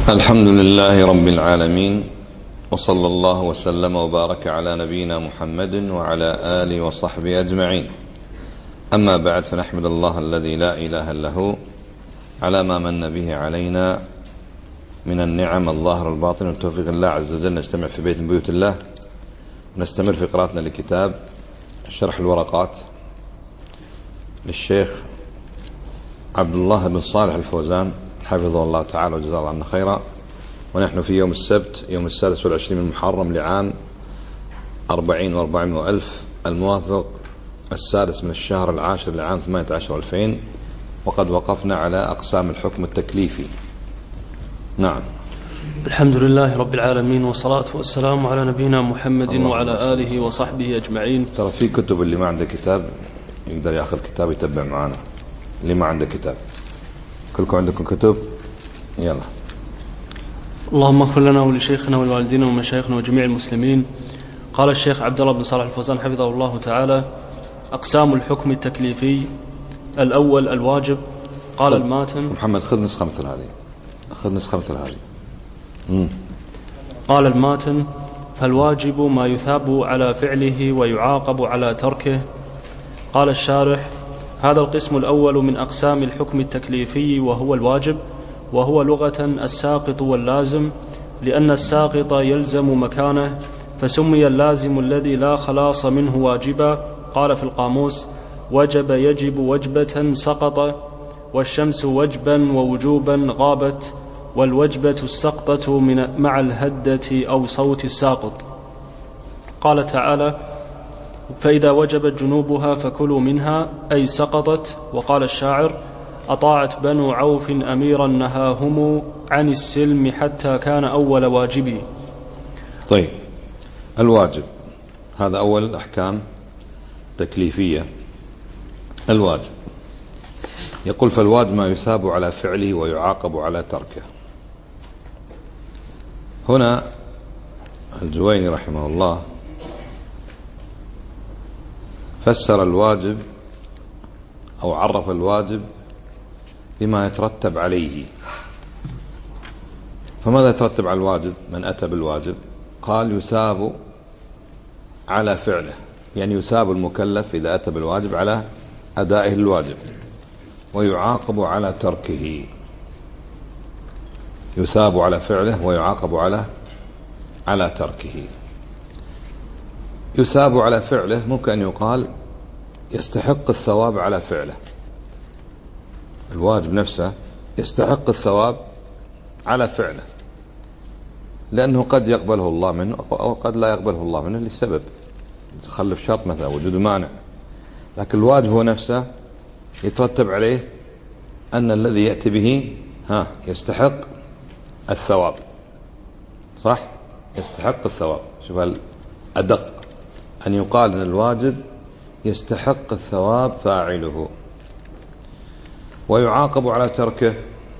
الحمد لله رب العالمين، وصلى الله وسلم وبارك على نبينا محمد وعلى آله وصحبه أجمعين. أما بعد، فنحمد الله الذي لا إله إلا هو على ما من به علينا من النعم الظاهر الباطن والتوفيق الله عز وجل. نجتمع في بيت من بيوت الله ونستمر في قراءتنا لكتاب شرح الورقات للشيخ عبد الله بن صالح الفوزان حفظه الله تعالى وجزاه الله عنا خيرا. ونحن في يوم السبت، يوم 26 من محرم لعام 40 و400 ألف، الموافق 6 من الشهر العاشر لعام 18 2000، وقد وقفنا على أقسام الحكم التكليفي. نعم. الحمد لله رب العالمين، والصلاة والسلام على نبينا محمد وعلى آله وصحبه أجمعين. ترى في كتب، اللي ما عنده كتاب يقدر يأخذ كتاب يتبع معنا، اللي ما عنده كتاب. كلكم عندكم كتب؟ يلا. اللهم اغفر لنا ولشيخنا ولوالدينا ومشايخنا وجميع المسلمين. قال الشيخ عبد الله بن صالح الفوزان حفظه الله تعالى: أقسام الحكم التكليفي. الأول الواجب. قال الماتن. محمد خذ نسخة مثل هذه. قال الماتن: فالواجب ما يثاب على فعله ويعاقب على تركه. قال الشارح: هذا القسم الأول من أقسام الحكم التكليفي وهو الواجب، وهو لغة الساقط واللازم، لأن الساقط يلزم مكانه، فسمي اللازم الذي لا خلاص منه واجبا. قال في القاموس: وجب يجب وجبة سقط، والشمس وجبا ووجوبا غابت، والوجبة السقطة مع الهدة أو صوت الساقط. قال تعالى: فإذا وجبت جنوبها فكلوا منها، أي سقطت. وقال الشاعر: أطاعت بنو عوف أميرا نهاهم عن السلم حتى كان أول واجبي. طيب، الواجب هذا أول الأحكام تكليفية. الواجب يقول: فالواجب ما يثاب على فعله ويعاقب على تركه. هنا الجويني رحمه الله فسر الواجب أو عرف الواجب بما يترتب عليه. فماذا يترتب على الواجب؟ من أتى بالواجب قال: يثاب على فعله، يعني يثاب المكلف إذا أتى بالواجب على أدائه الواجب، ويعاقب على تركه. يثاب على فعله ويعاقب على تركه. يثاب على فعله ممكن أن يقال يستحق الثواب على فعله. الواجب نفسه يستحق الثواب على فعله، لأنه قد يقبله الله منه أو قد لا يقبله الله منه لسبب، تخلف شرط مثلا، وجود مانع. لكن الواجب هو نفسه يترتب عليه أن الذي يأتي به يستحق الثواب. صح؟ يستحق الثواب. شوف الأدق أن يقال أن الواجب يستحق الثواب فاعله. ويعاقب على تركه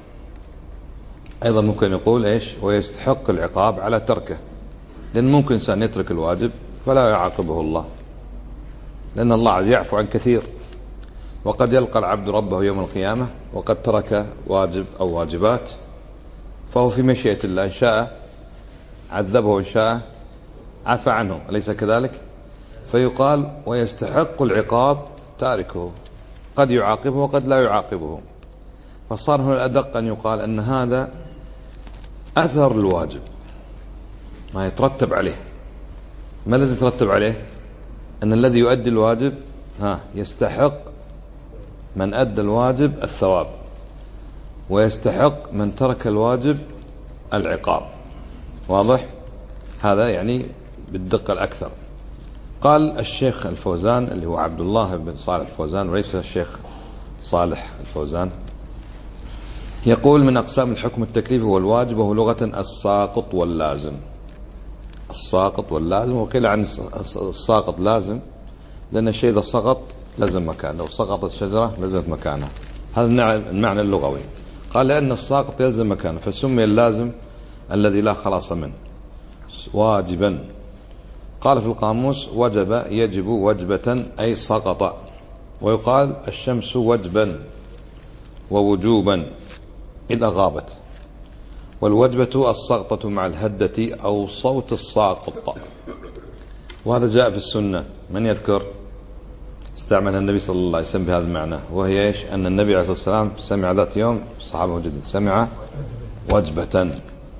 أيضا ممكن يقول إيش؟ ويستحق العقاب على تركه، لأن ممكن إنسان يترك الواجب فلا يعاقبه الله، لأن الله يعفو عن كثير. وقد يلقى العبد ربه يوم القيامة وقد ترك واجب أو واجبات، فهو في مشيئة الله، إن شاء عذبه وإن شاء عفى عنه، أليس كذلك؟ فيقال ويستحق العقاب تاركه، قد يعاقبه وقد لا يعاقبه. فصار هنا الأدق أن يقال أن هذا أثر الواجب، ما يترتب عليه. ما الذي يترتب عليه؟ أن الذي يؤدي الواجب يستحق من أدى الواجب الثواب، ويستحق من ترك الواجب العقاب. واضح؟ هذا يعني بالدقة الأكثر. قال الشيخ الفوزان اللي هو عبد الله بن صالح الفوزان وليس الشيخ صالح الفوزان، يقول: من أقسام الحكم التكليفي هو الواجب، وهو لغة الساقط واللازم. الساقط واللازم، وقيل عن الساقط لازم لأن الشيء إذا سقط لزم مكانه، لو سقطت الشجرة لزمت مكانها. هذا المعنى اللغوي. قال: لأن الساقط يلزم مكانه، فسمي اللازم الذي لا خلاص منه واجبا. قال في القاموس: وجب يجب وجبة، أي سقط. ويقال: الشمس وجبا ووجوبا إذا غابت. والوجبة السقطة مع الهدة أو صوت الساقط. وهذا جاء في السنة. من يذكر؟ استعملها النبي صلى الله عليه وسلم بهذا المعنى، وهي إيش؟ أن النبي عليه الصلاة والسلام سمع ذات يوم، الصحابة موجودين، سمع وجبة.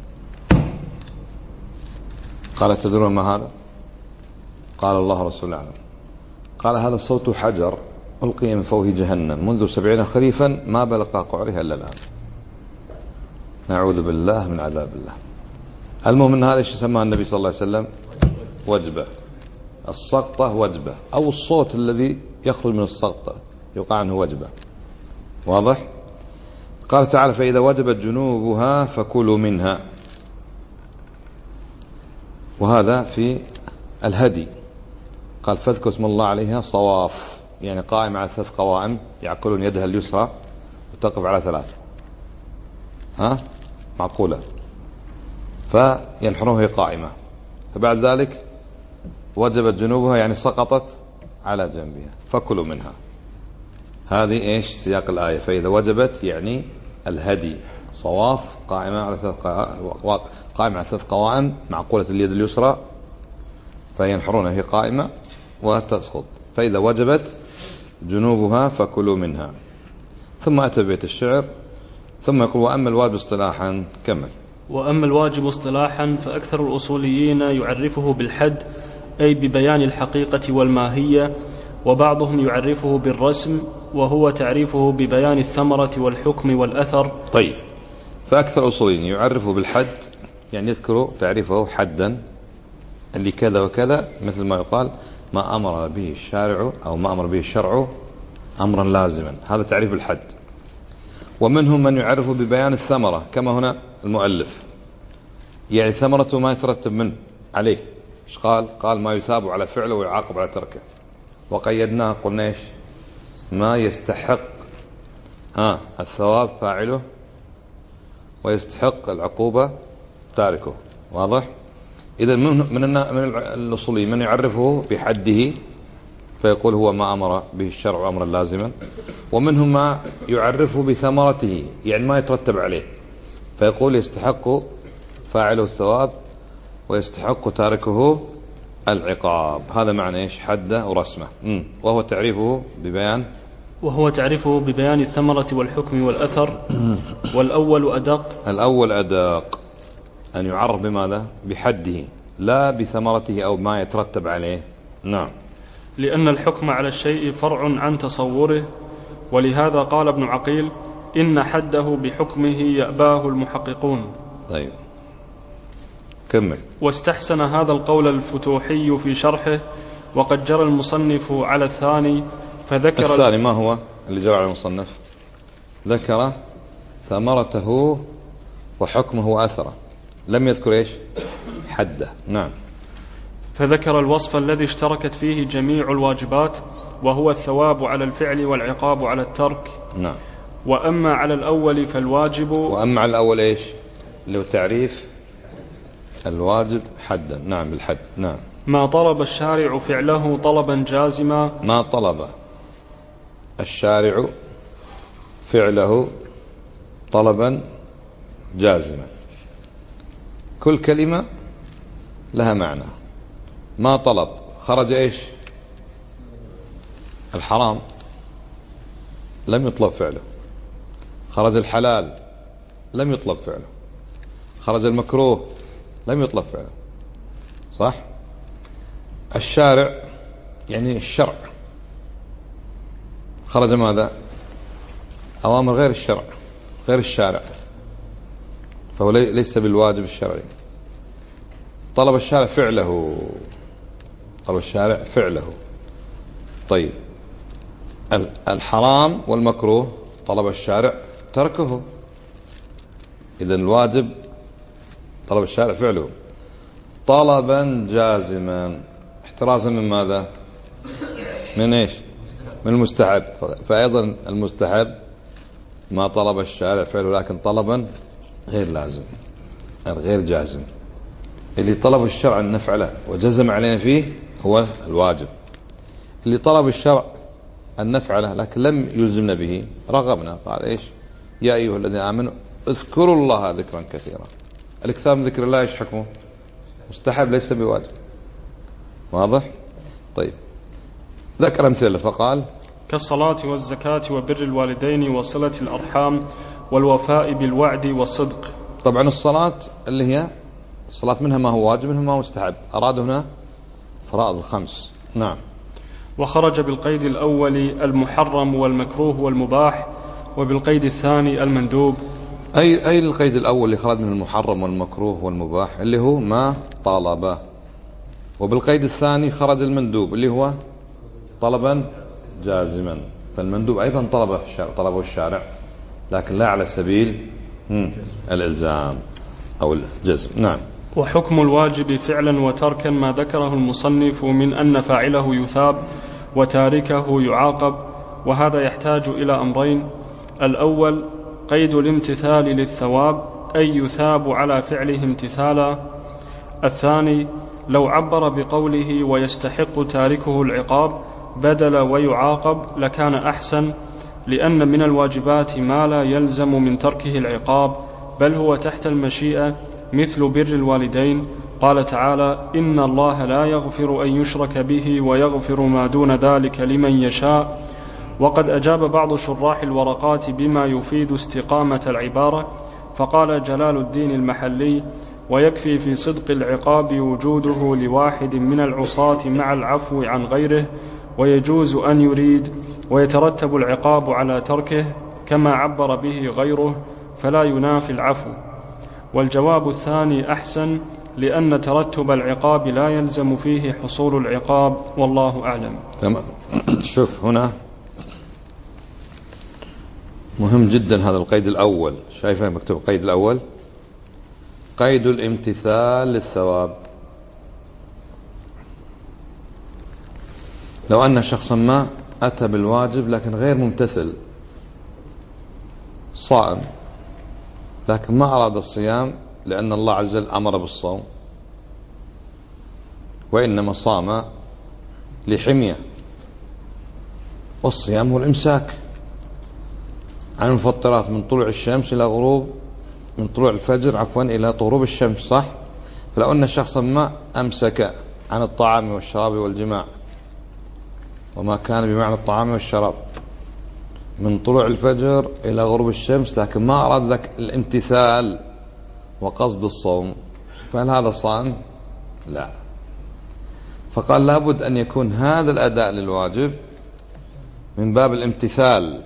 قال: تدرون ما هذا؟ قال: الله رسول أعلم. قال: هذا صوت حجر ألقي من فوه جهنم منذ 70 خريفا ما بلغ قعرها إلا الآن. نعوذ بالله من عذاب الله. المهم أن هذا ايش سماه النبي صلى الله عليه وسلم؟ وجبة. السقطة وجبة، أو الصوت الذي يخرج من السقطة يقع عنه وجبة. واضح؟ قال تعالى: فإذا وجبت جنوبها فكلوا منها. وهذا في الهدي. قال: فاذكروا اسم الله عليها صواف، يعني قائم على 3 قوائم، يعقلون يدها اليسرى وتقف على 3 معقولة، فينحرونها قائمة. فبعد ذلك وجبت جنوبها يعني سقطت على جنبها فكلوا منها. هذه ايش سياق الآية؟ فإذا وجبت يعني الهدي صواف قائمة على 3 قوائم معقولة اليد اليسرى، فينحرونها هي قائمة وتسقط. فإذا وجبت جنوبها فكلوا منها. ثم أتى بيت الشعر ثم يقول: وأما الواجب اصطلاحا. كمل. وأما الواجب اصطلاحا فأكثر الأصوليين يعرفه بالحد، أي ببيان الحقيقة والماهية، وبعضهم يعرفه بالرسم، وهو تعريفه ببيان الثمرة والحكم والأثر. طيب، فأكثر الأصوليين يعرفه بالحد، يعني يذكر تعريفه حدا اللي كذا وكذا، مثل ما يقال: ما أمر به الشارع أو ما أمر به الشرع أمرا لازما. هذا تعريف الحد. ومنهم من يعرف ببيان الثمرة، كما هنا المؤلف، يعني ثمرة ما يترتب منه عليه. إيش قال؟ قال: ما يثاب على فعله ويعاقب على تركه. وقيدناه قلنا إيش؟ ما يستحق الثواب فاعله ويستحق العقوبة تاركه. واضح؟ إذا من الأصولي من يعرفه بحده فيقول هو ما أمر به الشرع أمرا لازما. ومنهم ما يعرفه بثمرته، يعني ما يترتب عليه، فيقول يستحق فاعله الثواب ويستحق تاركه العقاب. هذا معنى إيش؟ حده ورسمه. وهو تعريفه ببيان الثمرة والحكم والأثر. والأول أدق أن يعرف بماذا؟ بحده، لا بثمرته أو ما يترتب عليه. نعم. لأن الحكم على الشيء فرع عن تصوره، ولهذا قال ابن عقيل: إن حده بحكمه يأباه المحققون. طيب، كمل. واستحسن هذا القول الفتوحي في شرحه، وقد جرى المصنف على الثاني فذكر الثاني. ما هو اللي جرى على المصنف؟ ذكر ثمرته وحكمه وأثره، لم يذكر إيش؟ حده. نعم. فذكر الوصف الذي اشتركت فيه جميع الواجبات، وهو الثواب على الفعل والعقاب على الترك. نعم. وأما على الأول فالواجب. وأما على الأول إيش؟ لو تعريف الواجب حدا. نعم، بالحد. نعم. ما طلب الشارع فعله طلبا جازما. ما طلب الشارع فعله طلبا جازما. كل كلمة لها معنى. ما طلب، خرج إيش؟ الحرام لم يطلب فعله. خرج الحلال لم يطلب فعله. خرج المكروه لم يطلب فعله. صح؟ الشارع يعني الشرع، خرج ماذا؟ أوامر غير الشرع، غير الشارع، فهو ليس بالواجب الشرعي. طلب الشارع فعله. طلب الشارع فعله. طيب، الحرام والمكروه طلب الشارع تركه. إذن الواجب طلب الشارع فعله طلبا جازما، احترازا من ماذا؟ من ايش؟ من المستحب. فأيضا المستحب ما طلب الشارع فعله لكن طلبا غير لازم، غير جازم. اللي طلب الشرع أن نفعله وجزم علينا فيه هو الواجب. اللي طلب الشرع أن نفعله لكن لم يلزمنا به رغبنا، قال إيش؟ يا أيها الذين آمنوا اذكروا الله ذكرا كثيرا. الإكثار من ذكر الله ايش حكمه؟ مستحب ليس بواجب. واضح؟ طيب ذكر أمثلة فقال كالصلاة والزكاة وبر الوالدين وصلة الأرحام والوفاء بالوعد والصدق. طبعا الصلاة اللي هي الصلاة منها ما هو واجب منها ما هو مستحب، أراد هنا فرائض الخمس. نعم. وخرج بالقيد الأول المحرم والمكروه والمباح، وبالقيد الثاني المندوب. أي القيد الأول اللي خرج من المحرم والمكروه والمباح اللي هو ما طالبه، وبالقيد الثاني خرج المندوب اللي هو طلبا جازما. فالمندوب أيضا طلبه الشارع لكن لا على سبيل الإلزام أو الجزم. نعم. وحكم الواجب فعلا وتركا ما ذكره المصنف من أن فاعله يثاب وتاركه يعاقب، وهذا يحتاج إلى أمرين: الأول قيد الامتثال للثواب أي يثاب على فعله امتثالا، الثاني لو عبر بقوله ويستحق تاركه العقاب بدل ويعاقب لكان أحسن، لأن من الواجبات ما لا يلزم من تركه العقاب بل هو تحت المشيئة، مثل بر الوالدين. قال تعالى: إن الله لا يغفر أن يشرك به ويغفر ما دون ذلك لمن يشاء. وقد أجاب بعض شراح الورقات بما يفيد استقامة العبارة، فقال جلال الدين المحلي: ويكفي في صدق العقاب وجوده لواحد من العصاة مع العفو عن غيره، ويجوز أن يريد ويترتب العقاب على تركه كما عبر به غيره فلا ينافي العفو. والجواب الثاني أحسن، لأن ترتب العقاب لا يلزم فيه حصول العقاب، والله أعلم. تمام. شوف هنا مهم جدا هذا القيد الأول، شايفه مكتوب القيد الأول قيد الامتثال للثواب. لو أن شخصا ما أتى بالواجب لكن غير ممتثل، صائم لكن ما أراد الصيام لأن الله عز وجل أمر بالصوم، وإنما صام لحمية، والصيام هو الإمساك عن المفطرات من طلوع الشمس إلى غروب، من طلوع الفجر عفوا إلى غروب الشمس، صح؟ فلو أن شخصا ما أمسك عن الطعام والشراب والجماع وما كان بمعنى الطعام والشراب من طلوع الفجر إلى غروب الشمس لكن ما أراد لك الامتثال وقصد الصوم، فهل هذا صائم؟ لا. فقال لابد أن يكون هذا الأداء للواجب من باب الامتثال.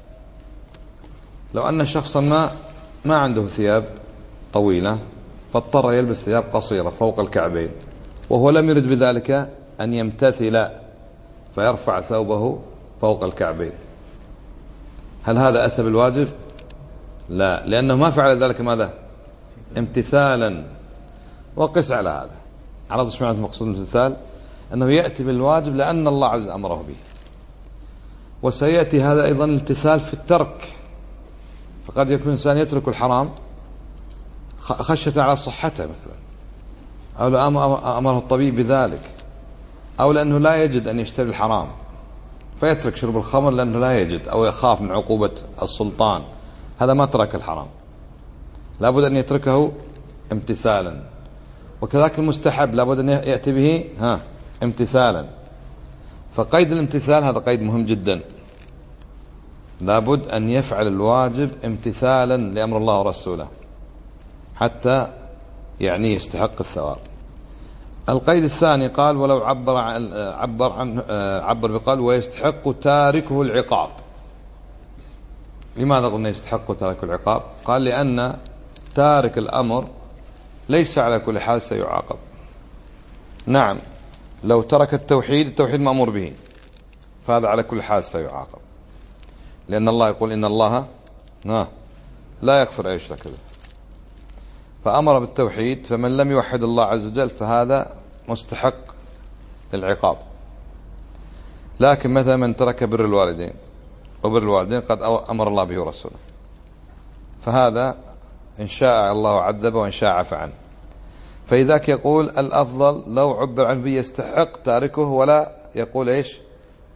لو أن شخصا ما عنده ثياب طويلة فاضطر يلبس ثياب قصيرة فوق الكعبين، وهو لم يرد بذلك أن يمتثل فيرفع ثوبه فوق الكعبين، هل هذا أتى بالواجب؟ لا، لأنه ما فعل ذلك ماذا؟ امتثالا. وقس على هذا، عرفت ايش معنى مقصود الامتثال؟ أنه يأتي بالواجب لأن الله عز أمره به. وسيأتي هذا أيضا الامتثال في الترك، فقد يكون إنسان يترك الحرام خشية على صحته مثلا، أو أمره الطبيب بذلك، أو لأنه لا يجد أن يشتري الحرام فيترك شرب الخمر لأنه لا يجد أو يخاف من عقوبة السلطان، هذا ما ترك الحرام، لابد أن يتركه امتثالا. وكذلك المستحب لابد أن يأتي به امتثالا. فقيد الامتثال هذا قيد مهم جدا، لابد أن يفعل الواجب امتثالا لأمر الله ورسوله حتى يعني يستحق الثواب. القيد الثاني قال ولو عبر بقال ويستحق تاركه العقاب. لماذا قلنا يستحق تارك العقاب؟ قال لأن تارك الأمر ليس على كل حال سيعاقب. نعم، لو ترك التوحيد مأمور به فهذا على كل حال سيعاقب، لأن الله يقول إن الله لا يغفر أن يشرك به، فأمر بالتوحيد، فمن لم يوحد الله عز وجل فهذا مستحق للعقاب. لكن مثلا من ترك بر الوالدين، وبر الوالدين قد أمر الله به ورسوله، فهذا إن شاء الله عذبه وإن شاء عفى عنه. فإذاك يقول الأفضل لو عبر عنه به يستحق تاركه، ولا يقول إيش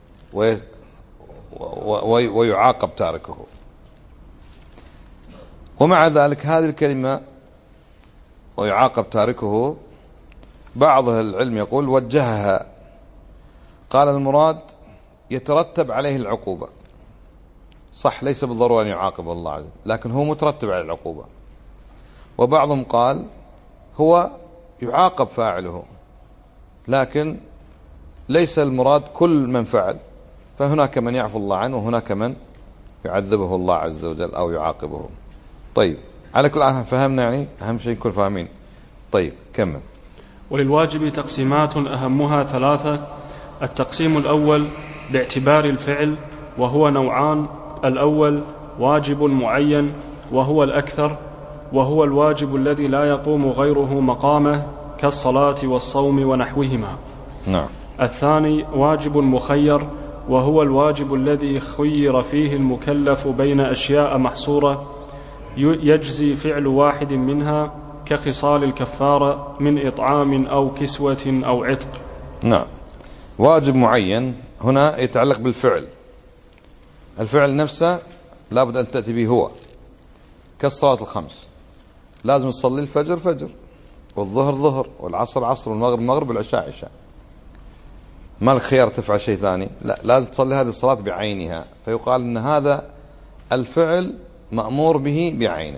ويعاقب تاركه. ومع ذلك هذه الكلمة ويعاقب تاركه، بعض العلم يقول وجهها، قال المراد يترتب عليه العقوبة، صح ليس بالضرورة أن يعاقب الله عز وجل، لكن هو مترتب عليه العقوبة. وبعضهم قال هو يعاقب فاعله، لكن ليس المراد كل من فعل، فهناك من يعفو الله عنه وهناك من يعذبه الله عز وجل أو يعاقبه. طيب على كل حال فهمنا، يعني أهم شيء نكون فاهمين. طيب كمل. وللواجب تقسيمات أهمها 3. التقسيم الأول باعتبار الفعل، وهو نوعان: الأول واجب معين وهو الأكثر، وهو الواجب الذي لا يقوم غيره مقامه كالصلاة والصوم ونحوهما. نعم. الثاني واجب مخير، وهو الواجب الذي خير فيه المكلف بين أشياء محصورة يجزي فعل واحد منها كخصال الكفارة من إطعام أو كسوة أو عتق. نعم. واجب معين هنا يتعلق بالفعل، الفعل نفسه لابد أن تأتي به هو، كالصلاة الخمس، لازم تصلي الفجر فجر، والظهر ظهر، والعصر عصر، والمغرب مغرب، والعشاء عشاء، ما الخيار تفعل شيء ثاني، لا، لازم تصلي هذه الصلاة بعينها، فيقال أن هذا الفعل مأمور به بعينه.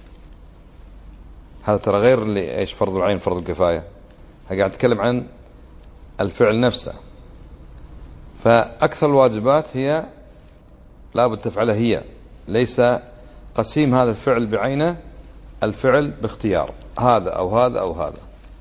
هذا ترى غير اللي ايش فرض العين فرض الكفاية، قاعد أتكلم عن الفعل نفسه. فأكثر الواجبات هي لابد تفعلها هي، ليس قسيم هذا الفعل بعينه، الفعل باختيار هذا أو هذا أو هذا.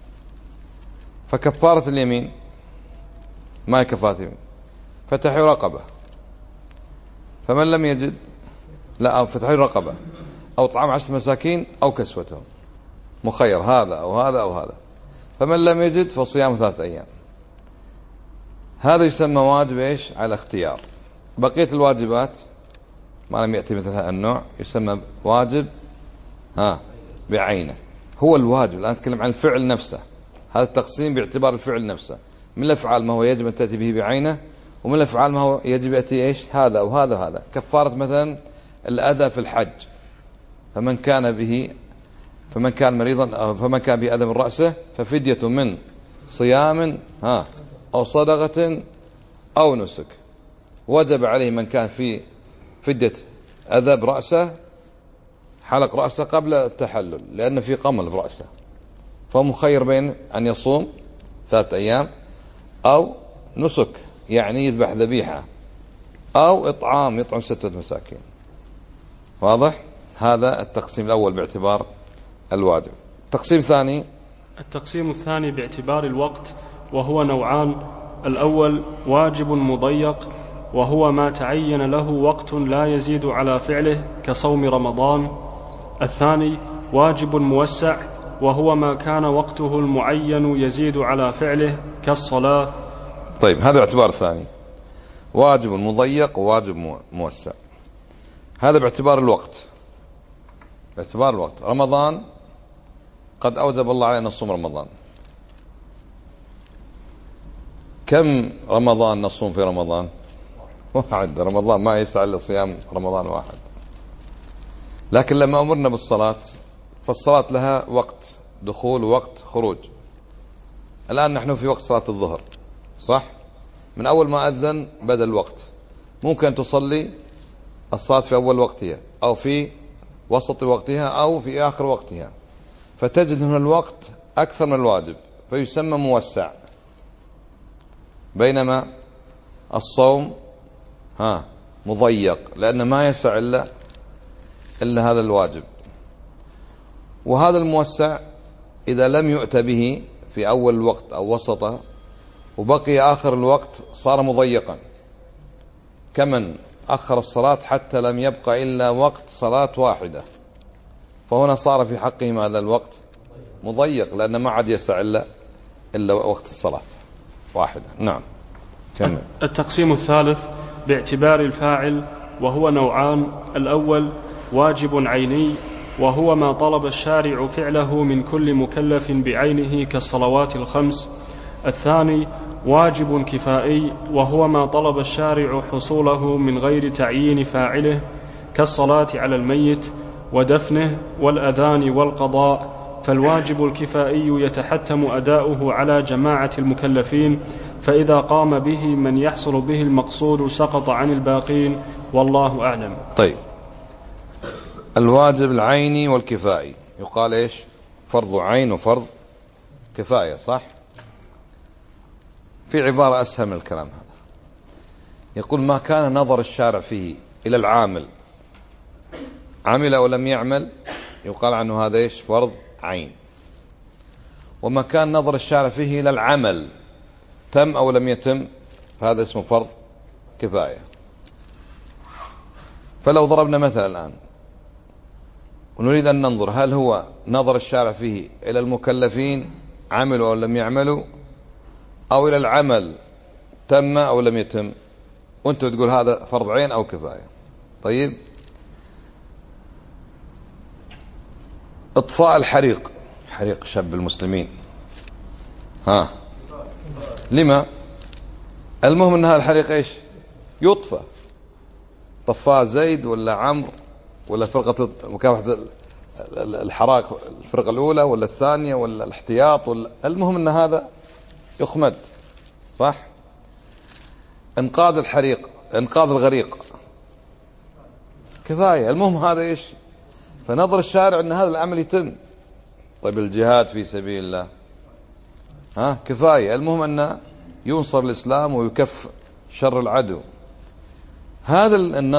فكفارة اليمين ما هي كفارة اليمين؟ فتحرير رقبة، فمن لم يجد، لا، فتحرير رقبة أو طعام 10 مساكين أو كسوتهم، مخير هذا أو هذا أو هذا. فمن لم يجد فصيام 3 أيام. هذا يسمى واجب ايش؟ على اختيار. بقية الواجبات ما لم يأتي مثل هذا النوع يسمى واجب بعينه، هو الواجب. الآن نتكلم عن الفعل نفسه، هذا التقسيم باعتبار الفعل نفسه، من الأفعال ما هو يجب أن تأتي به بعينه، ومن الأفعال ما هو يجب يأتي ايش؟ هذا أو هذا وهذا. كفارة مثلا الأذى في الحج، فمن كان مريضا أو فمن كان به أذى من رأسه ففدية من صيام أو صدقة أو نسك. وجب عليه من كان في فدية أذى برأسه حلق رأسه قبل التحلل، لأن في قمل برأسه، فهو مخير بين أن يصوم 3 أيام أو نسك يعني يذبح ذبيحة، أو يطعم 6 مساكين. واضح؟ هذا التقسيم الأول باعتبار الواجب. التقسيم الثاني باعتبار الوقت، وهو نوعان: الأول واجب مضيق، وهو ما تعين له وقت لا يزيد على فعله كصوم رمضان. الثاني واجب موسع، وهو ما كان وقته المعين يزيد على فعله كالصلاة. طيب هذا الاعتبار الثاني، واجب مضيق وواجب موسع. هذا باعتبار الوقت. رمضان قد أوجب الله علينا نصوم رمضان، كم رمضان نصوم في رمضان؟ 1. رمضان ما يسعى إلا صيام رمضان 1. لكن لما أمرنا بالصلاة، فالصلاة لها وقت دخول ووقت خروج. الآن نحن في وقت صلاة الظهر، صح؟ من أول ما أذن بدأ الوقت، ممكن تصلي الصلاة في أول وقتها أو في وسط وقتها أو في آخر وقتها، فتجد هنا الوقت أكثر من الواجب فيسمى موسع. بينما الصوم مضيق، لأن ما يسع إلا هذا الواجب. وهذا الموسع إذا لم يؤت به في أول الوقت أو وسطه وبقي آخر الوقت صار مضيقا، كمن أخر الصلاة حتى لم يبقى إلا وقت صلاة واحدة، فهنا صار في حقهم هذا الوقت مضيق، لأن ما عاد يسع إلا وقت الصلاة واحدة. نعم. كمل. التقسيم الثالث باعتبار الفاعل، وهو نوعان: الأول واجب عيني، وهو ما طلب الشارع فعله من كل مكلف بعينه كالصلوات الخمس. الثاني واجب كفائي، وهو ما طلب الشارع حصوله من غير تعيين فاعله كالصلاة على الميت ودفنه والأذان والقضاء، فالواجب الكفائي يتحتم أداؤه على جماعة المكلفين، فإذا قام به من يحصل به المقصود سقط عن الباقين، والله أعلم. طيب، الواجب العيني والكفائي يقال إيش؟ فرض عين وفرض كفاية، صح؟ في عبارة أسهل من الكلام هذا، يقول ما كان نظر الشارع فيه إلى العامل عمل أو لم يعمل يقال عنه هذا إيش؟ فرض عين. وما كان نظر الشارع فيه إلى العمل تم أو لم يتم فهذا اسمه فرض كفاية. فلو ضربنا مثلا الآن ونريد أن ننظر هل هو نظر الشارع فيه إلى المكلفين عملوا أو لم يعملوا، أو إلى العمل تم أو لم يتم، وأنت تقول هذا فرض عين أو كفاية. طيب، إطفاء الحريق، حريق شاب المسلمين، لما؟ المهم أن هذا الحريق إيش؟ يطفى. طفاه زيد ولا عمرو ولا فرقة مكافحة الحرائق الفرقة الأولى ولا الثانية ولا الاحتياط ولا، المهم أن هذا يخمد، صح؟ انقاذ الحريق، انقاذ الغريق كفاية. المهم هذا إيش؟ فنظر الشارع أن هذا العمل يتم. طيب، الجهاد في سبيل الله كفاية. المهم أن ينصر الإسلام ويكف شر العدو. هذا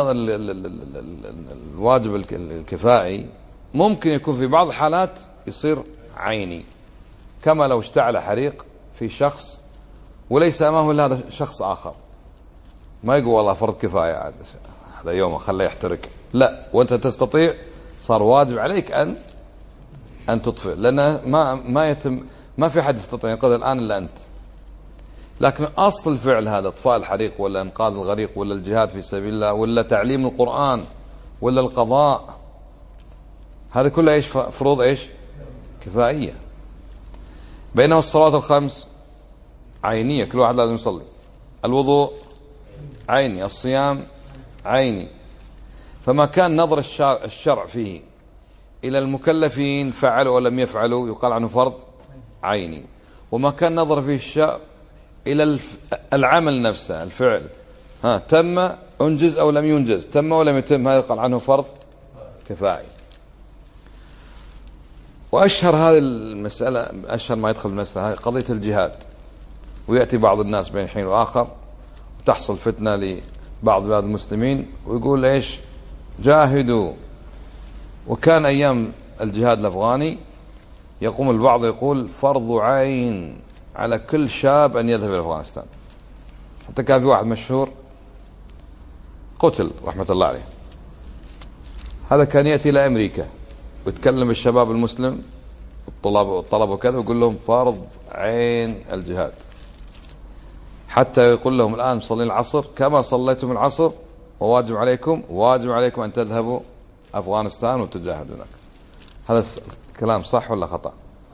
الواجب الكفائي ممكن يكون في بعض الحالات يصير عيني، كما لو اشتعل حريق في شخص وليس أمامه إلا هذا شخص آخر، ما يقول والله فرض كفاية هذا يوم خليه يحترق، لا، وأنت تستطيع صار واجب عليك أن تطفئ، لأن ما يتم، ما في حد يستطيع ينقذ الآن إلا أنت. لكن أصل الفعل هذا إطفاء الحريق ولا إنقاذ الغريق ولا الجهاد في سبيل الله ولا تعليم القرآن ولا القضاء، هذا كله إيش؟ فروض إيش؟ كفائية. بينما الصلوات الخمس عينية، كل واحد لازم يصلي. الوضوء عيني، الصيام عيني. فما كان نظر الشرع فيه إلى المكلفين فعلوا ولم يفعلوا يقال عنه فرض عيني. وما كان نظر فيه الشرع إلى العمل نفسه، الفعل، تم أنجز أو لم ينجز، تم أو لم يتم، هذا يقال عنه فرض كفائي. وأشهر هذه المسألة، أشهر ما يدخل المسألة هذه قضية الجهاد. ويأتي بعض الناس بين حين وآخر وتحصل فتنة لبعض بلاد المسلمين ويقول إيش؟ جاهدوا. وكان أيام الجهاد الأفغاني يقوم البعض يقول فرض عين على كل شاب أن يذهب إلى أفغانستان. حتى كان في واحد مشهور قتل رحمة الله عليه، هذا كان يأتي إلى أمريكا ويتكلم بالشباب المسلم والطلب وكذا ويقول لهم فرض عين الجهاد، حتى يقول لهم الآن صلين العصر كما صليتم العصر وواجب عليكم أن تذهبوا أفغانستان وتجاهدوا هناك. هذا كلام صح ولا خطأ؟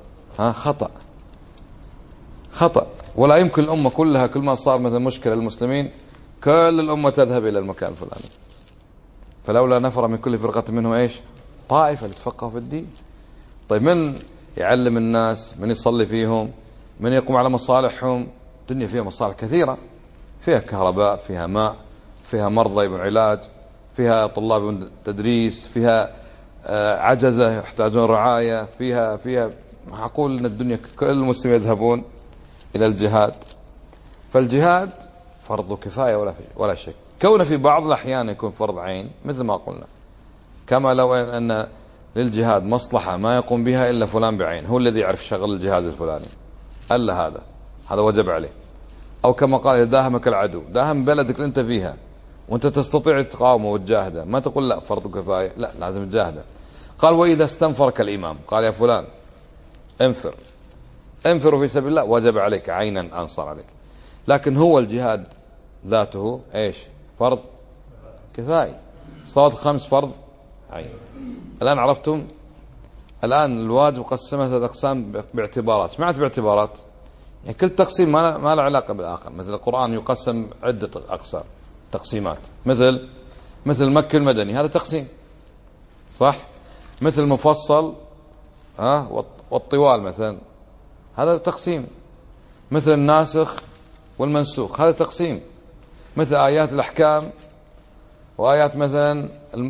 خطأ. ولا يمكن الأمة كلها كل ما صار مثل مشكلة للمسلمين كل الأمة تذهب إلى المكان الفلاني. فلولا نفر من كل فرقة منهم إيش؟ طائفة لتفقهوا في الدين. طيب، من يعلم الناس؟ من يصلي فيهم؟ من يقوم على مصالحهم؟ الدنيا فيها مصالح كثيرة، فيها كهرباء، فيها ماء، فيها مرضى يبون علاج، فيها طلاب يبون تدريس، فيها عجزة يحتاجون رعاية، فيها أقول أن الدنيا كل المسلمين يذهبون إلى الجهاد. فالجهاد فرض كفاية ولا شك. كونه في بعض الأحيان يكون فرض عين مثل ما قلنا، كما لو أن للجهاد مصلحة ما يقوم بها إلا فلان بعين، هو الذي يعرف شغل الجهاد الفلاني، ألا هذا وجب عليه. أو كما قال إذا داهمك العدو، داهم بلدك اللي أنت فيها وأنت تستطيع تقاومه وتجاهده، ما تقول لا فرض كفاية، لا، لازم تجاهده. قال وإذا استنفرك الإمام، قال يا فلان انفروا في سبيل الله، وجب عليك عينا أنصر عليك. لكن هو الجهاد ذاته إيش؟ فرض كفاية. صلاة الخمس فرض عين. الآن عرفتم؟ الآن الواجب قسمه 3 أقسام باعتبارات. سمعت باعتبارات؟ يعني كل تقسيم ما له علاقة بالآخر. مثل القرآن يقسم عدة أقسام، تقسيمات، مثل مكة المدني، هذا تقسيم، صح؟ مثل المفصل والطوال مثلا، هذا تقسيم. مثل الناسخ والمنسوخ، هذا تقسيم. مثل آيات الأحكام وآيات مثلا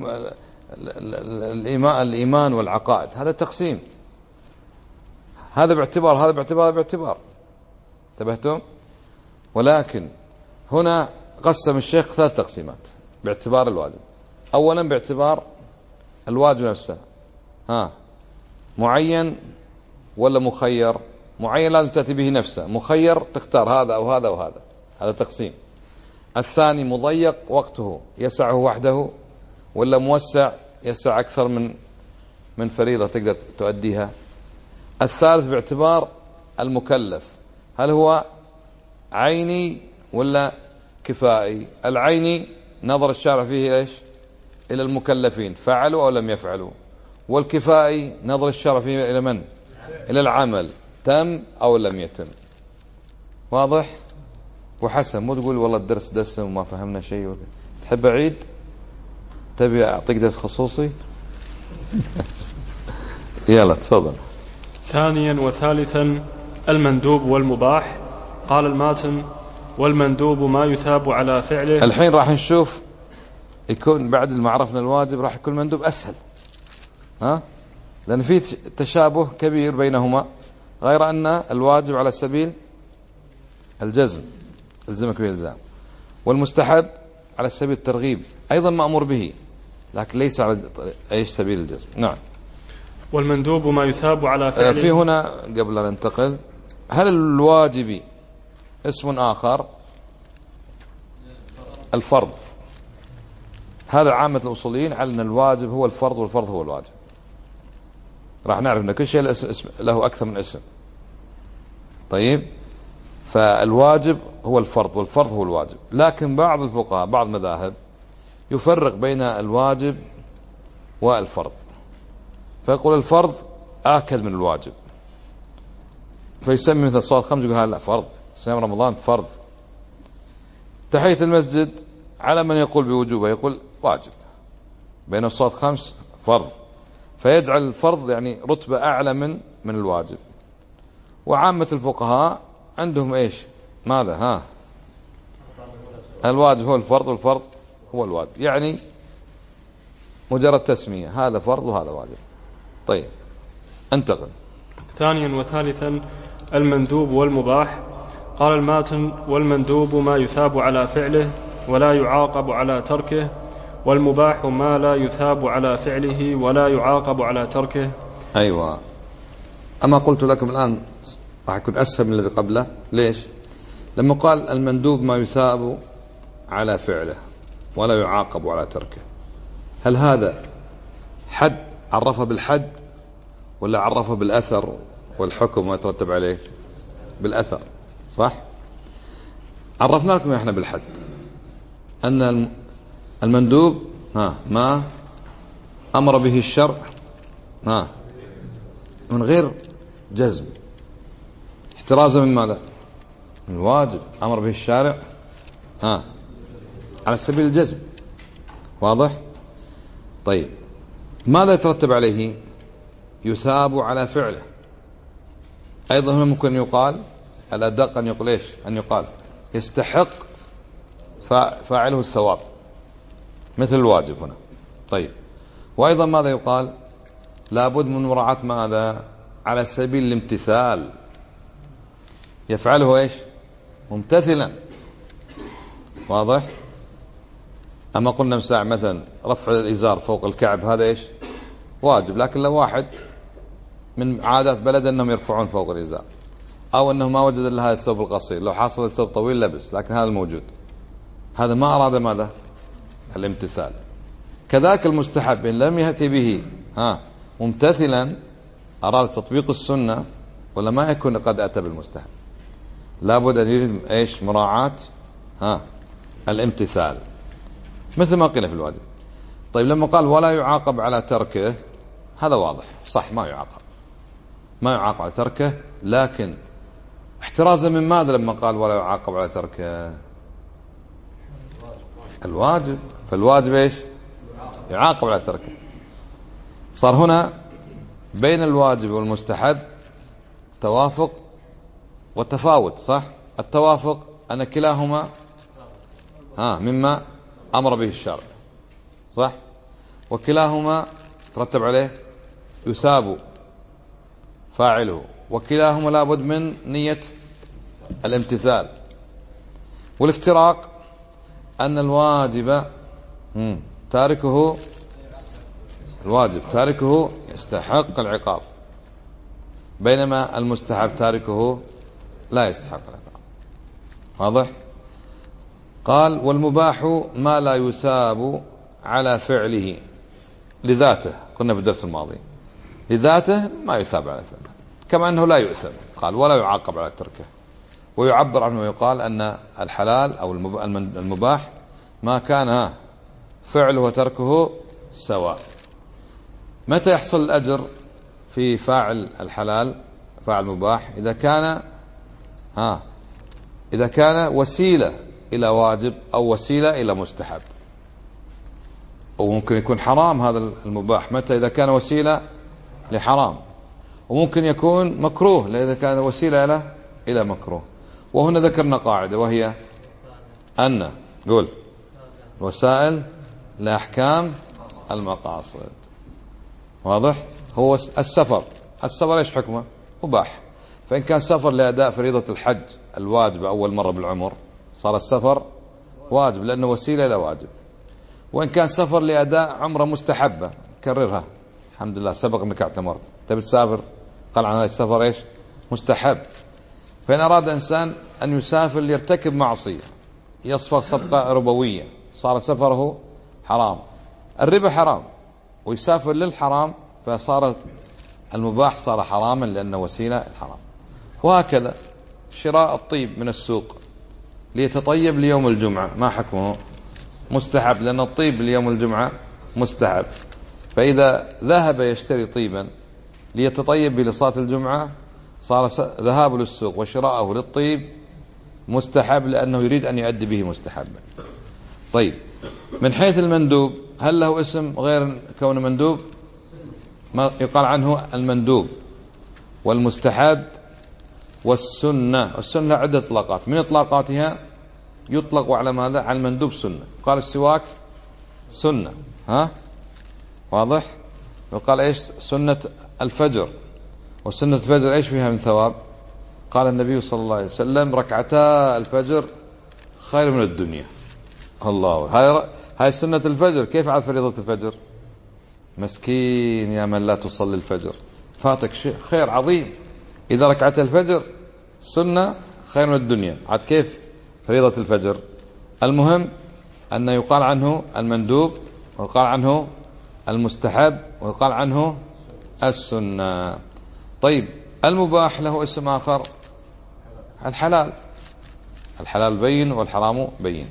الإيمان والعقائد، هذا تقسيم. هذا باعتبار، هذا باعتبار، هذا باعتبار. انتبهتم؟ ولكن هنا قسم الشيخ 3 تقسيمات باعتبار الواجب. أولا باعتبار الواجب نفسه، معين ولا مخير؟ معين لازم تأتي به نفسه، مخير تختار هذا أو هذا أو هذا، هذا تقسيم. الثاني مضيق وقته يسعه وحده، ولا موسع يسع أكثر من فريضة تقدر تؤديها. الثالث باعتبار المكلف، هل هو عيني ولا كفائي؟ العيني نظر الشارع فيه إيش؟ إلى المكلفين، فعلوا أو لم يفعلوا. والكفائي نظر الشارع فيه إلى من؟ إلى العمل، تم أو لم يتم. واضح؟ وحسن، مو تقول والله الدرس دسم وما فهمنا شيء. تحب أعيد؟ تبي أعطيك درس خصوصي؟ يلا تفضل. ثانيا وثالثا المندوب والمباح. قال الماتن: والمندوب ما يثاب على فعله. الحين راح نشوف يكون بعد ما عرفنا الواجب راح يكون المندوب أسهل، لأن في تشابه كبير بينهما، غير أن الواجب على سبيل الجزم، الزمك به الزام، والمستحب على سبيل الترغيب، أيضا مأمور به لكن ليس على أي سبيل الجزم. نعم. والمندوب ما يثاب على فعله. في هنا قبل أن ننتقل، هل الواجب اسم آخر؟ الفرض. هذا عامة الأصوليين على أن الواجب هو الفرض والفرض هو الواجب. راح نعرف أن كل شيء له أكثر من اسم. طيب، فالواجب هو الفرض والفرض هو الواجب. لكن بعض الفقهاء بعض المذاهب يفرق بين الواجب والفرض، فيقول الفرض آكد من الواجب، فيسمي مثل صلاة 5 يقول لا فرض، صيام رمضان فرض، تحية المسجد على من يقول بوجوبه يقول واجب، بين الصلاة 5 فرض، فيجعل الفرض يعني رتبة أعلى من الواجب. وعامة الفقهاء عندهم إيش؟ ماذا؟ الواجب هو الفرض والفرض هو الواجب، يعني مجرد تسمية، هذا فرض وهذا واجب. طيب انتقل. ثانيا وثالثا المندوب والمباح. قال الماتن: والمندوب ما يثاب على فعله ولا يعاقب على تركه، والمباح ما لا يثاب على فعله ولا يعاقب على تركه. أيوة، أما قلت لكم الآن راح يكون أسهل من الذي قبله. ليش؟ لما قال المندوب ما يثاب على فعله ولا يعاقب على تركه، هل هذا حد عرفه بالحد ولا عرفه بالأثر والحكم ويترتب عليه؟ بالأثر، صح؟ عرفنا لكم احنا بالحد أن المندوب ما أمر به الشرع من غير جزم، احترازا من ماذا؟ من الواجب أمر به الشارع على سبيل الجزم. واضح؟ طيب، ماذا يترتب عليه؟ يثاب على فعله. أيضا هنا ممكن يقال الأدق أن يقول إيش؟ أن يقال يستحق فاعله الثواب مثل الواجب هنا. طيب، وأيضا ماذا يقال؟ لابد من مراعاة ماذا؟ على سبيل الامتثال، يفعله إيش؟ ممتثلا. واضح؟ أما قلنا مساع مثلا رفع الإزار فوق الكعب، هذا إيش؟ واجب، لكن لو واحد من عادات بلد أنهم يرفعون فوق الإزار، أو أنه ما وجد إلا هذا الثوب القصير، لو حصل الثوب طويل لبس، لكن هذا الموجود، هذا ما أراد ماذا؟ الامتثال. كذلك المستحب إن لم يأتي به ممتثلا، أراد تطبيق السنة، ولا ما يكون قد أتى بالمستحب، لابد أن يريد إيش؟ مراعاة الامتثال، مثل ما قيل في الواجب. طيب، لما قال ولا يعاقب على تركه، هذا واضح صح، ما يعاقب على تركه، لكن احترازا من ماذا لما قال ولا يعاقب على تركه؟ الواجب، فالواجب ايش؟ يعاقب على تركه. صار هنا بين الواجب والمستحب توافق وتفاوت، صح؟ التوافق أن كلاهما مما أمر به الشرع، صح؟ وكلاهما ترتب عليه يثاب فاعله، وكلاهما لابد من نية الامتثال. والافتراق أن الواجب تاركه يستحق العقاب، بينما المستحب تاركه لا يستحق العقاب. واضح؟ قال والمباح ما لا يثاب على فعله لذاته، قلنا في الدرس الماضي لذاته ما يثاب على فعله، كما أنه لا يؤثم، قال ولا يعاقب على تركه. ويعبر عنه ويقال أن الحلال أو المباح ما كان فعله وتركه سواء. متى يحصل الأجر في فاعل الحلال فاعل المباح؟ إذا كان وسيلة إلى واجب أو وسيلة إلى مستحب. وممكن يكون حرام هذا المباح متى؟ إذا كان وسيلة لحرام. وممكن يكون مكروه إذا كان وسيلة إلى مكروه. وهنا ذكرنا قاعدة وهي أن وسائل لأحكام المقاصد. واضح؟ هو السفر إيش حكمه؟ مباح. فإن كان سفر لأداء فريضة الحج الواجب أول مرة بالعمر صار السفر واجب لأنه وسيلة إلى واجب. وإن كان سفر لأداء عمرة مستحبة كررها، الحمد لله سبق أنك اعتمرت، تبي تسافر، قال عن هذا السفر إيش؟ مستحب. فإن أراد إنسان أن يسافر ليرتكب معصية يصفق صفقة ربوية صار سفره حرام، الربا حرام ويسافر للحرام فصارت المباح صار حراما لأنه وسيلة الحرام. وهكذا شراء الطيب من السوق ليتطيب ليوم الجمعة ما حكمه؟ مستحب، لأن الطيب ليوم الجمعة مستحب. فإذا ذهب يشتري طيبا ليتطيب بلصلاة الجمعة صار ذهابه للسوق وشراءه للطيب مستحب لأنه يريد أن يؤدي به مستحبا. طيب، من حيث المندوب هل له اسم غير كون مندوب؟ ما يقال عنه المندوب والمستحب والسنة. السنة عدة إطلاقات، من إطلاقاتها يطلق على ماذا؟ على المندوب سنة. قال السواك سنة، واضح؟ وقال إيش؟ سنة الفجر. وسنة الفجر إيش فيها من ثواب؟ قال النبي صلى الله عليه وسلم ركعتا الفجر خير من الدنيا. الله، هاي سنة الفجر. كيف على فريضة الفجر؟ مسكين يا من لا تصلي الفجر، فاتك شيء خير عظيم. إذا ركعت الفجر سنة خير من الدنيا، عاد كيف فريضة الفجر؟ المهم أن يقال عنه المندوب ويقال عنه المستحب ويقال عنه السنة. طيب، المباح له اسم آخر، الحلال. الحلال بين والحرام بين.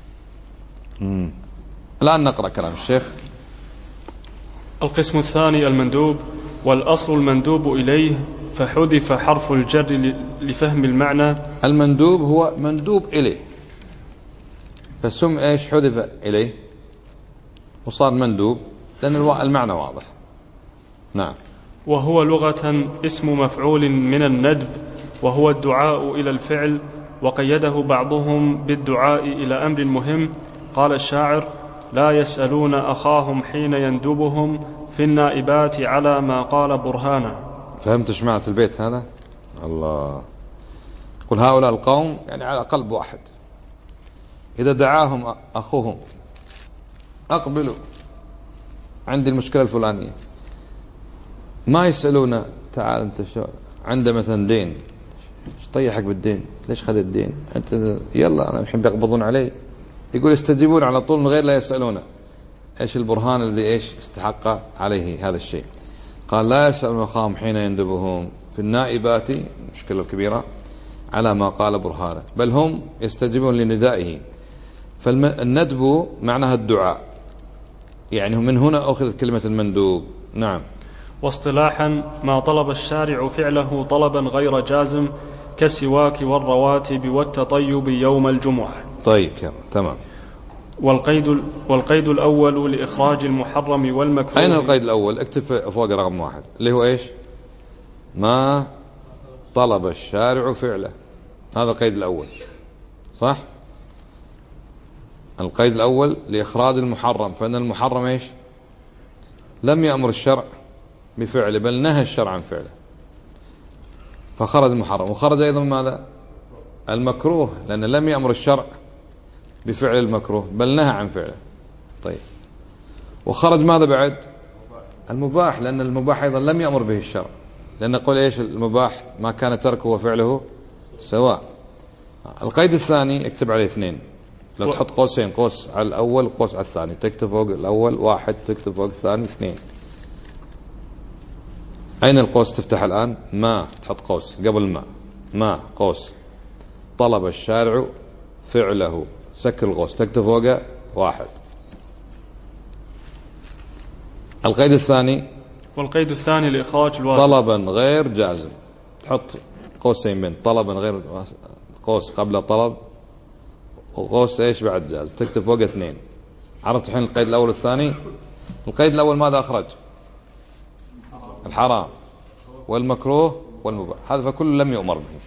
الآن نقرأ كلام الشيخ. القسم الثاني المندوب، والأصل المندوب إليه فحذف حرف الجر لفهم المعنى. المندوب هو مندوب إليه فسم إيش؟ حذف إليه وصار مندوب لأن المعنى واضح. نعم. وهو لغة اسم مفعول من الندب، وهو الدعاء إلى الفعل، وقيده بعضهم بالدعاء إلى أمر مهم. قال الشاعر: لا يسألون أخاهم حين يندبهم في النائبات على ما قال برهانه. فهمت شمعة البيت هذا؟ الله. قل هؤلاء القوم يعني على قلب واحد، إذا دعاهم أخوهم أقبلوا عندي المشكلة الفلانية، ما يسألون تعال أنت شو عنده مثلا دين، ايش طيحك بالدين؟ ليش خذ الدين أنت؟ يلا أنا الحين بيقبضون علي. يقول يستجيبون على طول من غير لا يسألونه. ايش البرهان الذي ايش استحق عليه هذا الشيء؟ قال لا يسألون أخاهم حين يندبهم في النائبات، مشكلة كبيرة، على ما قال برهانه، بل هم يستجيبون لندائه. فالندب معناها الدعاء، يعني من هنا أخذت كلمة المندوب. نعم. واصطلاحا ما طلب الشارع فعله طلبا غير جازم كالسواك والرواتب والتطيب يوم الجمعة. طيب تمام. والقيد الأول لإخراج المحرم والمكروه. أين القيد الأول؟ اكتب فوق رقم 1 اللي هو إيش؟ ما طلب الشارع فعله. هذا القيد الأول، صح؟ القيد الأول لإخراج المحرم، فإن المحرم إيش؟ لم يأمر الشرع بفعله بل نهى الشرع عن فعله، فخرج المحرم. وخرج أيضا ماذا؟ المكروه، لأن لم يأمر الشرع بفعل المكروه بل نهى عن فعله. طيب، وخرج ماذا بعد؟ المباح، لأن المباح أيضا لم يأمر به الشرع، لأن نقول إيش؟ المباح ما كان تركه وفعله سواء. القيد الثاني اكتب عليه 2، لو تحط قوسين، قوس على الأول وقوس على الثاني، تكتب فوق الأول 1 تكتب فوق الثاني 2. أين القوس تفتح الآن؟ ما تحط قوس قبل ما قوس طلب الشارع فعله، سكر القوس تكتب فوقه 1. القيد الثاني، والقيد الثاني لإخراج الواجب طلبا غير جازم، تحط قوسين بين طلبا غير، قوس قبل طلب وقوس ايش بعد جازم، تكتب فوق 2. عرفت الحين القيد الأول والثاني؟ القيد الأول ماذا أخرج؟ الحرام والمكروه والمباح، هذا فكل لم يؤمر به،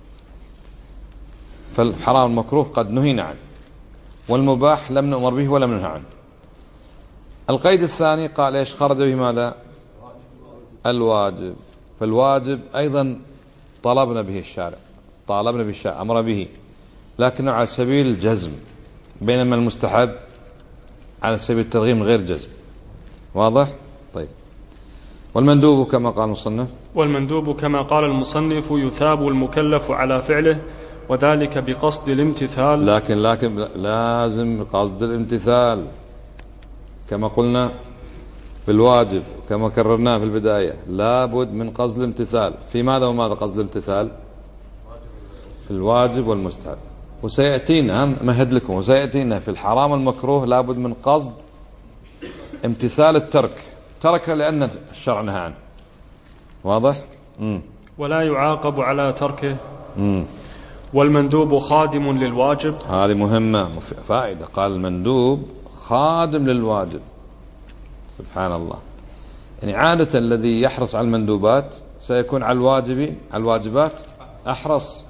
فالحرام والمكروه قد نهينا عنه، والمباح لم نؤمر به ولم ننهى عنه. القيد الثاني قال ايش؟ خرج به ماذا؟ الواجب، فالواجب أيضا طالبنا به الشارع، أمر به، لكنه على سبيل الجزم، بينما المستحب على سبيل الترغيب غير جزم. واضح؟ طيب. والمندوب كما قال المصنف، والمندوب كما قال المصنف يثاب المكلف على فعله، وذلك بقصد الامتثال. لكن لازم قصد الامتثال، كما قلنا في الواجب كما كررناه في البداية، لابد من قصد الامتثال. في ماذا وماذا قصد الامتثال؟ في الواجب والمستحب. وسيأتينا، مهد لكم، وسيأتينا في الحرام والمكروه لابد من قصد امتثال الترك، ترك لأن الشرع نهى عنه. واضح؟ ولا يعاقب على تركه. والمندوب خادم للواجب. هذه مهمة فائدة، قال المندوب خادم للواجب. سبحان الله، يعني عادة الذي يحرص على المندوبات سيكون على الواجبات أحرص،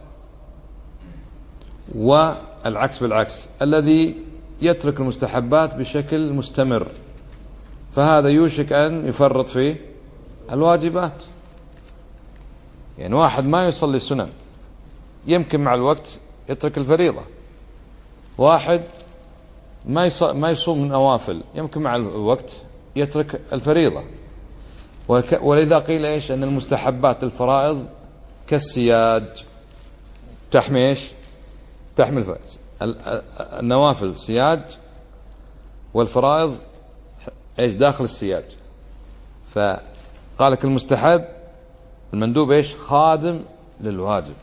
والعكس بالعكس، الذي يترك المستحبات بشكل مستمر فهذا يوشك أن يفرط في الواجبات. يعني واحد ما يصلي السنن يمكن مع الوقت يترك الفريضة، واحد ما يصوم النوافل يمكن مع الوقت يترك الفريضة. ولذا قيل إيش؟ أن المستحبات الفرائض كالسياج، تحمي النوافل سياج، والفرائض إيش؟ داخل السياج. فقالك المستحب المندوب إيش؟ خادم للواجب.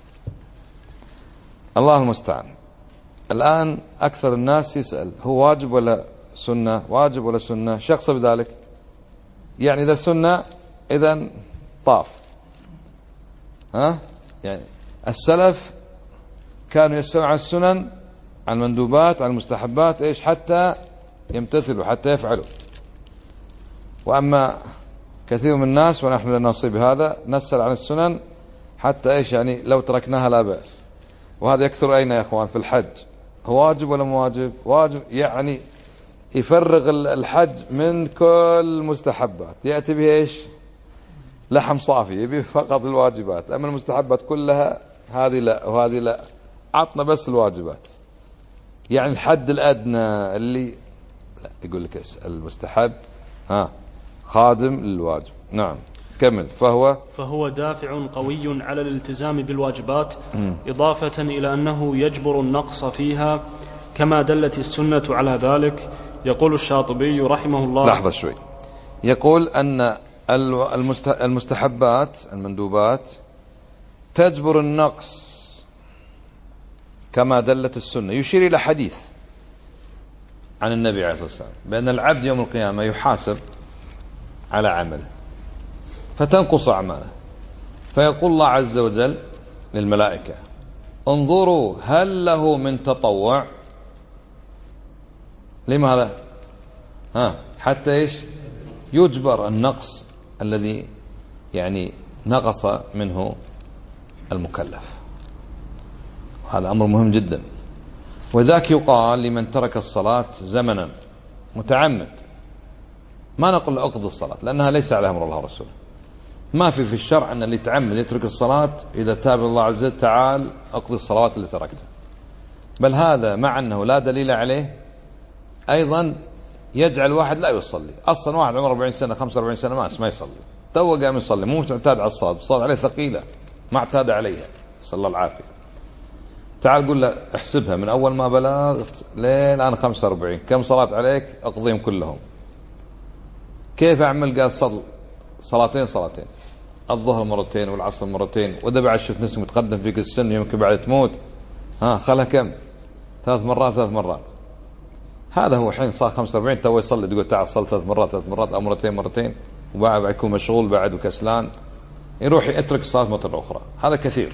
الله المستعان. الآن أكثر الناس يسأل هو واجب ولا سنة؟ واجب ولا سنة؟ شخص بذلك، يعني إذا سنة إذن طاف. يعني السلف كانوا يسألون عن السنن، عن المندوبات، عن المستحبات إيش؟ حتى يمتثلوا، حتى يفعلوا. وأما كثير من الناس ونحن لا نصيب هذا، نسأل عن السنن حتى إيش؟ يعني لو تركناها لا بأس. وهذا يكثر أين يا أخوان؟ في الحج. هو واجب ولا مو واجب؟ واجب، يعني يفرغ الحج من كل مستحبات، يأتي به إيش؟ لحم صافي، يبي فقط الواجبات. أما المستحبات كلها هذه لا وهذه لا، عطنا بس الواجبات. يعني الحد الأدنى اللي لا، يقول لك المستحب خادم للواجب. نعم كمل. فهو دافع قوي على الالتزام بالواجبات، إضافة إلى أنه يجبر النقص فيها كما دلت السنة على ذلك. يقول الشاطبي رحمه الله، لحظة شوي، يقول أن المستحبات المندوبات تجبر النقص كما دلت السنة. يشير إلى حديث عن النبي عليه الصلاة والسلام بأن العبد يوم القيامة يحاسب على عمله فتنقص أعماله، فيقول الله عز وجل للملائكة: انظروا هل له من تطوع؟ لماذا؟ حتى إيش؟ يجبر النقص الذي يعني نقص منه المكلف. هذا أمر مهم جدا. وذاك يقال لمن ترك الصلاة زمنا متعمد، ما نقول أقضي الصلاة لأنها ليس على أمر الله ورسوله. ما في الشرع أن اللي يتعمد يترك الصلاة إذا تاب الله عز وجل تعال أقضي الصلوات اللي تركتها، بل هذا مع أنه لا دليل عليه أيضا يجعل واحد لا يصلي. أصلا واحد عمره 40 سنة 45 سنة ما يصلي، تو قام يصلي، مو معتاد على الصلاة عليه ثقيلة، ما اعتاد عليها، صلى الله العافية. تعال قل له احسبها من أول ما بلغت لين الآن 45 كم صلاة عليك؟ أقضيهم كلهم. كيف أعمل؟ قال صل صلاتين، الظهر مرتين والعصر مرتين، وإذا بعد شفت نفسك متقدم فيك السن يمكن بعد تموت خلها كم؟ 3 مرات. هذا هو حين صار 45 تو يصلي، تقول تعال صل 3 مرات أو مرتين، وبعد يكون مشغول بعد وكسلان يروح يترك الصلاة مرة أخرى. هذا كثير،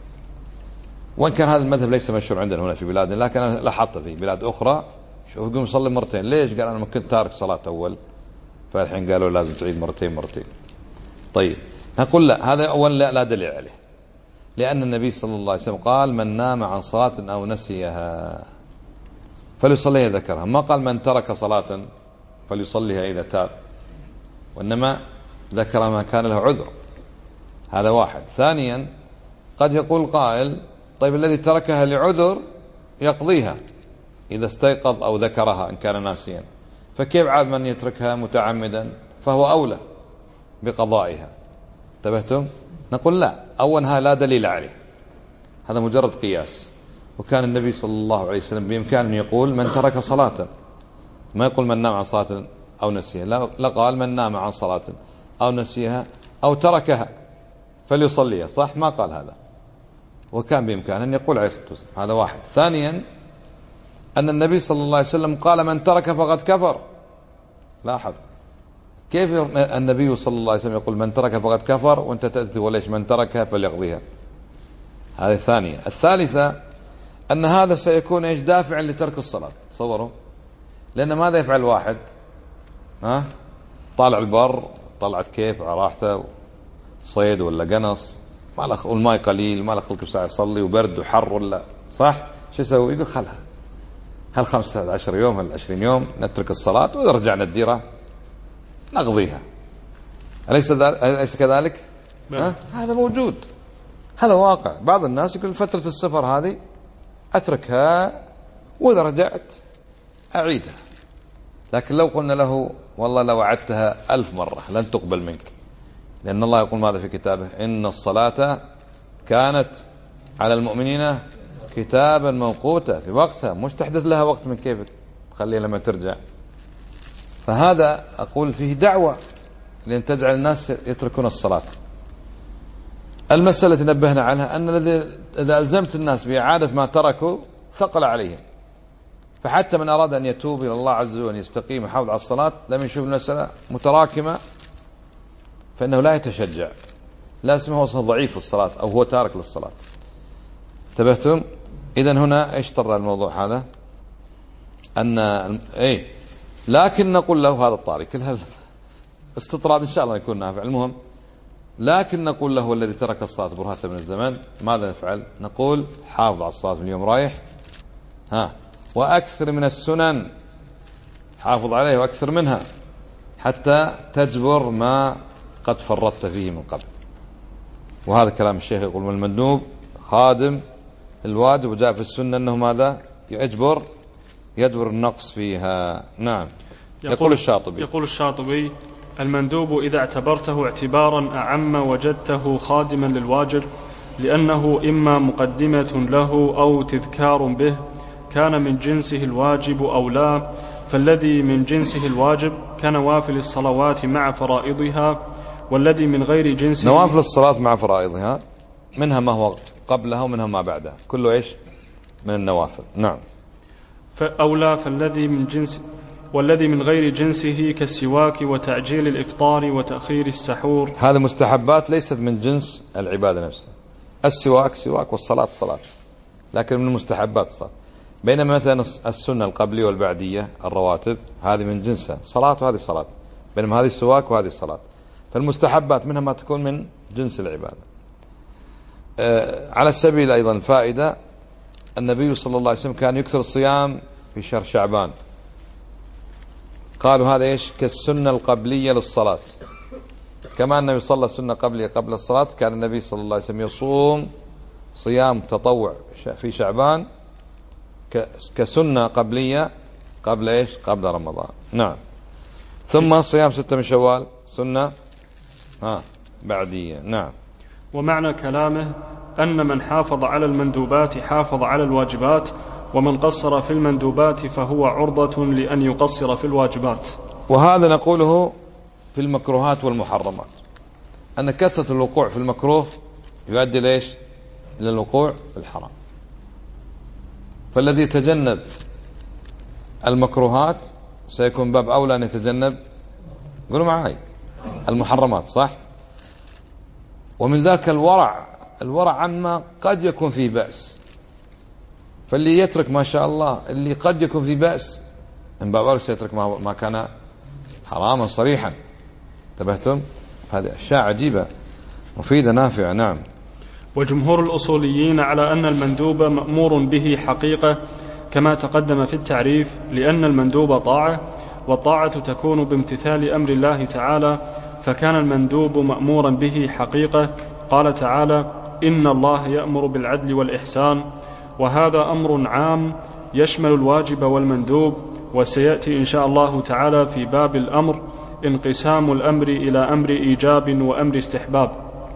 وإن كان هذا المذهب ليس مشهور عندنا هنا في بلادنا، لكن أنا لاحظت في بلاد أخرى شوف يقوم يصلي مرتين. ليش؟ قال أنا ما كنت تارك صلاة أول، فالحين قالوا لازم تعيد مرتين. طيب نقول لا، هذا أولا لا دليل عليه، لأن النبي صلى الله عليه وسلم قال من نام عن صلاة أو نسيها فليصليها ذكرها، ما قال من ترك صلاة فليصليها إذا تاب، وإنما ذكر ما كان له عذر. هذا واحد. ثانيا قد يقول قائل طيب الذي تركها لعذر يقضيها إذا استيقظ أو ذكرها إن كان ناسيا، فكيف عاد من يتركها متعمدا فهو أولى بقضائها؟ انتبهتم؟ نقول لا، أولها لا دليل عليه، هذا مجرد قياس. وكان النبي صلى الله عليه وسلم بإمكانه أن يقول من ترك صلاة، ما يقول من نام عن صلاة أو نسيها، لا قال من نام عن صلاة أو نسيها أو تركها فليصليها، صح؟ ما قال هذا، وكان بإمكانه أن يقول عليه الصلاة والسلام. هذا واحد. ثانيا أن النبي صلى الله عليه وسلم قال من ترك فقد كفر. لاحظ كيف النبي صلى الله عليه وسلم يقول من ترك فقد كفر، وانت تأتي وليش من تركها فليقضيها. هذه الثانية. الثالثة أن هذا سيكون إيش؟ دافعا لترك الصلاة. تصوروا، لأن ماذا يفعل واحد طالع البر، طلعت كيف على راحته، صيد ولا قنص، والماء قليل، ما له خلق ساعة يصلي، وبرد وحر ولا صح، شو يسوي؟ يقول خلها هل 15 يوم هل 20 يوم نترك الصلاة، وإذا رجعنا الديرة نقضيها. أليس كذلك؟ هذا موجود، هذا واقع. بعض الناس يقول فترة السفر هذه أتركها وإذا رجعت أعيدها، لكن لو قلنا له والله لو أعدتها 1000 مرة لن تقبل منك، لأن الله يقول ماذا في كتابه؟ إن الصلاة كانت على المؤمنين كتابا موقوتا، في وقتها، مش تحدث لها وقت من كيف تخليها لما ترجع. فهذا أقول فيه دعوة لأن تجعل الناس يتركون الصلاة. المسألة نبهنا عنها أن إذا ألزمت الناس بإعادة ما تركوا ثقل عليهم، فحتى من أراد أن يتوب إلى الله عز وجل وأن يستقيم ويحافظ على الصلاة لم يشوف المسألة متراكمة فإنه لا يتشجع، لا اسمه وصل ضعيف في الصلاة أو هو تارك للصلاة. انتبهتم؟ إذن هنا إيش طرى الموضوع هذا؟ لكن نقول له هذا الطاري كل استطراد إن شاء الله يكون نافع. المهم لكن نقول له الذي ترك الصلاة برهة من الزمن ماذا نفعل؟ نقول حافظ على الصلاة من اليوم رايح، وأكثر من السنن، حافظ عليه وأكثر منها حتى تجبر ما قد فرطت فيه من قبل. وهذا كلام الشيخ يقول من المندوب خادم الواجب، وجاء في السنة أنه ماذا؟ يجبر النقص فيها. نعم. يقول الشاطبي المندوب إذا اعتبرته اعتبارا أعم وجدته خادما للواجب، لأنه إما مقدمة له أو تذكار به، كان من جنسه الواجب أو لا، فالذي من جنسه الواجب كنوافل الصلوات مع فرائضها، والذي من غير جنسه نوافل الصلاة مع فرائضها منها ما هو قبلها ومنها ما بعدها، كله إيش؟ من النوافل. نعم. فأولى والذي من غير جنسه كالسواك وتعجيل الإفطار وتأخير السحور، هذا مستحبات ليست من جنس العبادة نفسها. السواك سواك والصلاة صلاة، لكن من مستحبات الصلاة. بينما مثلا السنة القبلية والبعدية الرواتب هذه من جنسها صلاة وهذه صلاة، بينما هذه السواك وهذه الصلاة. فالمستحبات منها ما تكون من جنس العبادة. على سبيل أيضا الفائدة، النبي صلى الله عليه وسلم كان يكثر الصيام في شهر شعبان، قالوا هذا إيش؟ كالسنة القبلية للصلاة. كما النبي صلى سنة قبلية قبل الصلاة، كان النبي صلى الله عليه وسلم يصوم صيام تطوع في شعبان كسنة قبلية قبل إيش؟ قبل رمضان. نعم. ثم صيام 6 من شوال سنة بعدية. نعم. ومعنى كلامه أن من حافظ على المندوبات حافظ على الواجبات، ومن قصر في المندوبات فهو عرضة لأن يقصر في الواجبات. وهذا نقوله في المكروهات والمحرمات، أن كثرة الوقوع في المكروه يؤدي ليش؟ إلى الوقوع في الحرام. فالذي يتجنب المكروهات سيكون باب أولى أن يتجنب، قولوا معاي، المحرمات، صح؟ ومن ذاك الورع عما قد يكون فيه بأس. فاللي يترك ما شاء الله اللي قد يكون فيه بأس من باب أولى سيترك ما كان حراما صريحا. انتبهتم؟ هذه أشياء عجيبة مفيدة نافعة. نعم. وجمهور الأصوليين على أن المندوب مأمور به حقيقة كما تقدم في التعريف، لأن المندوب طاعة، والطاعة تكون بامتثال أمر الله تعالى، فكان المندوب مأمورا به حقيقة. قال تعالى: إن الله يأمر بالعدل والإحسان. وهذا أمر عام يشمل الواجب والمندوب، وسيأتي إن شاء الله تعالى في باب الأمر انقسام الأمر إلى أمر إيجاب وأمر استحباب.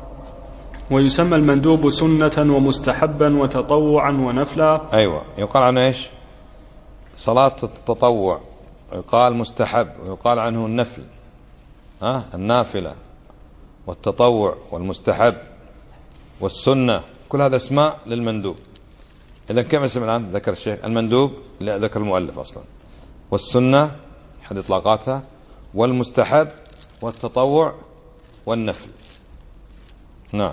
ويسمى المندوب سنة ومستحبا وتطوعا ونفلا. أيوة، يقال عنه إيش؟ صلاة التطوع، ويقال مستحب، ويقال عنه النفل، النافلة والتطوع والمستحب والسنة، كل هذا اسماء للمندوب. إذا كم اسم الآن ذكر الشيخ؟ المندوب لا ذكر المؤلف أصلا، والسنة أحد إطلاقاتها، والمستحب والتطوع والنفل. نعم.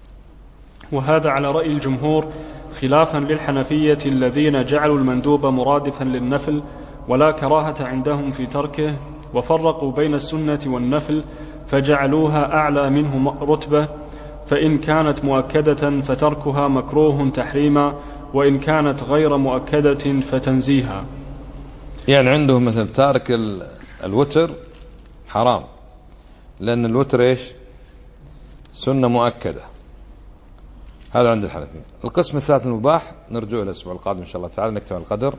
وهذا على رأي الجمهور خلافا للحنفية الذين جعلوا المندوب مرادفا للنفل ولا كراهة عندهم في تركه، وفرقوا بين السنة والنفل فجعلوها أعلى منه رتبة، فإن كانت مؤكدة فتركها مكروه تحريما، وإن كانت غير مؤكدة فتنزيها. يعني عندهم مثل تارك الوتر حرام، لأن الوتر إيش؟ سنة مؤكدة. هذا عند الحنفية. القسم الثالث المباح نرجوه الأسبوع القادم إن شاء الله تعالى، نكتب القدر،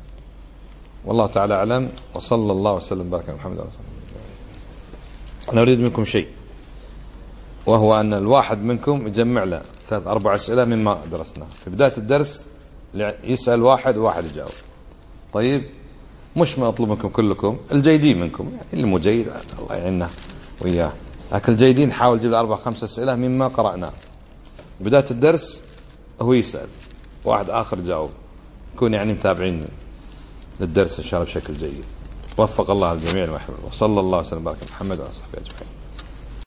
والله تعالى أعلم، وصلى الله وسلم بارك على محمد. أنا أريد منكم شيء، وهو أن الواحد منكم يجمع له 3-4 أسئلة مما درسناه في بداية الدرس، يسأل واحد وواحد يجاوب. طيب، مش ما أطلب منكم كلكم، الجيدين منكم، يعني اللي مو جيد الله يعيننا وإياه، لكن الجيدين حاول تجيب 4-5 أسئلة مما قرأناه بداية الدرس، هو يسأل واحد آخر يجاوب، يكون يعني متابعين للدرس إن شاء الله بشكل جيد. وفق الله الجميع وصلى الله وسلم بارك محمد وعلى صحبه أجمعين.